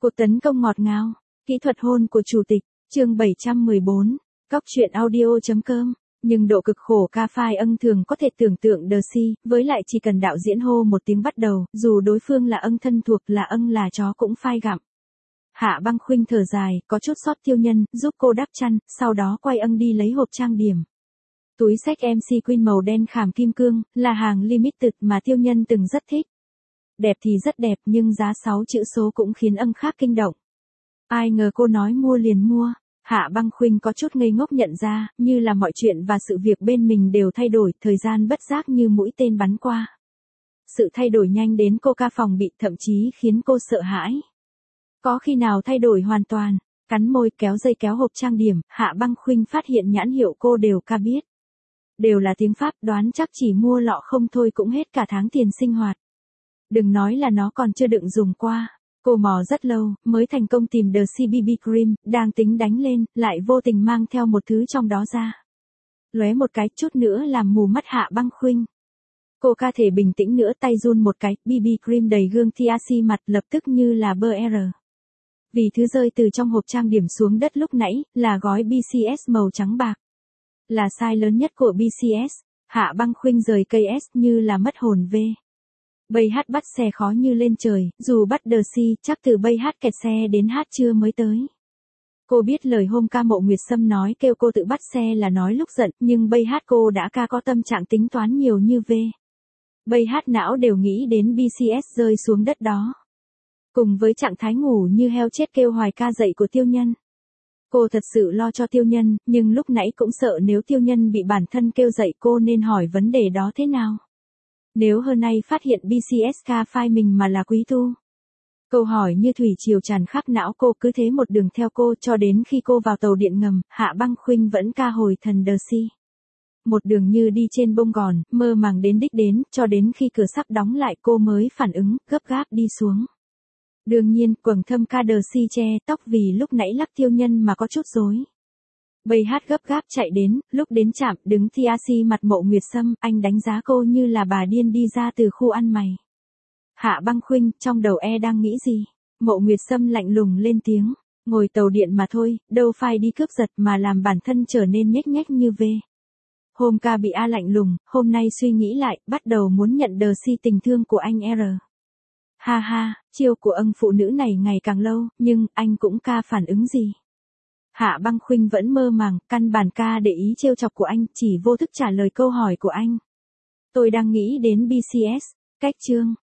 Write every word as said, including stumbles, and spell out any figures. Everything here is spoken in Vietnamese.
Cuộc tấn công ngọt ngào, kỹ thuật hôn của chủ tịch, chương bảy trăm mười bốn, Cóc truyện audio.com. Nhưng độ cực khổ ca phai ân thường có thể tưởng tượng đờ si, với lại chỉ cần đạo diễn hô một tiếng bắt đầu, dù đối phương là ân thân thuộc là ân là chó cũng phai gặm. Hạ Băng Khuynh thở dài, có chút xót Tiêu Nhân, giúp cô đắp chăn, sau đó quay ân đi lấy hộp trang điểm. Túi xách em xê Queen màu đen khảm kim cương, là hàng limited mà Tiêu Nhân từng rất thích. Đẹp thì rất đẹp nhưng giá sáu chữ số cũng khiến ân khác kinh động. Ai ngờ cô nói mua liền mua. Hạ Băng Khuynh có chút ngây ngốc nhận ra, như là mọi chuyện và sự việc bên mình đều thay đổi, thời gian bất giác như mũi tên bắn qua. Sự thay đổi nhanh đến cô ca phòng bị, thậm chí khiến cô sợ hãi. Có khi nào thay đổi hoàn toàn, cắn môi kéo dây kéo hộp trang điểm, Hạ Băng Khuynh phát hiện nhãn hiệu cô đều ca biết. Đều là tiếng Pháp, đoán chắc chỉ mua lọ không thôi cũng hết cả tháng tiền sinh hoạt. Đừng nói là nó còn chưa đựng dùng qua. Cô mò rất lâu, mới thành công tìm The xê bê bê Cream, đang tính đánh lên, lại vô tình mang theo một thứ trong đó ra. Lóe một cái, chút nữa làm mù mắt Hạ Băng Khuynh. Cô ca thể bình tĩnh nữa, tay run một cái, bê bê Cream đầy gương tê a xê mặt lập tức như là bơ er. Vì thứ rơi từ trong hộp trang điểm xuống đất lúc nãy, là gói bê xê ét màu trắng bạc. Là size lớn nhất của bê xê ét, Hạ Băng Khuynh rời cây S như là mất hồn về. Bay hát bắt xe khó như lên trời, dù bắt đờ si, chắc từ bay hát kẹt xe đến hát trưa mới tới. Cô biết lời hôm ca Mộ Nguyệt Sâm nói kêu cô tự bắt xe là nói lúc giận, nhưng bay hát cô đã ca có tâm trạng tính toán nhiều như về. Bay hát não đều nghĩ đến bê xê ét rơi xuống đất đó. Cùng với trạng thái ngủ như heo chết kêu hoài ca dậy của Tiêu Nhân. Cô thật sự lo cho Tiêu Nhân, nhưng lúc nãy cũng sợ nếu Tiêu Nhân bị bản thân kêu dậy cô nên hỏi vấn đề đó thế nào. Nếu hôm nay phát hiện bê xê ét ca phai mình mà là Quý Tu. Câu hỏi như thủy triều tràn khắp não cô, cứ thế một đường theo cô cho đến khi cô vào tàu điện ngầm, Hạ Băng Khuynh vẫn ca hồi thần đờ si. Một đường như đi trên bông gòn, mơ màng đến đích đến, cho đến khi cửa sắp đóng lại cô mới phản ứng, gấp gáp đi xuống. Đương nhiên, quầng thâm ca đờ si che tóc vì lúc nãy lắc Tiêu Nhân mà có chút rối. Bay hát gấp gáp chạy đến, lúc đến trạm, đứng tê a xê mặt Mộ Nguyệt Sâm, anh đánh giá cô như là bà điên đi ra từ khu ăn mày. Hạ Băng Khuynh, trong đầu e đang nghĩ gì? Mộ Nguyệt Sâm lạnh lùng lên tiếng, ngồi tàu điện mà thôi, đâu phải đi cướp giật mà làm bản thân trở nên nhếch nhếch như về. Hôm ca bị A lạnh lùng, hôm nay suy nghĩ lại, bắt đầu muốn nhận đờ si tình thương của anh R. Ha ha, chiêu của ân phụ nữ này ngày càng lâu, nhưng anh cũng ca phản ứng gì? Hạ Băng Khuynh vẫn mơ màng, căn bản ca để ý trêu chọc của anh, chỉ vô thức trả lời câu hỏi của anh. Tôi đang nghĩ đến bê xê ét, cách chương.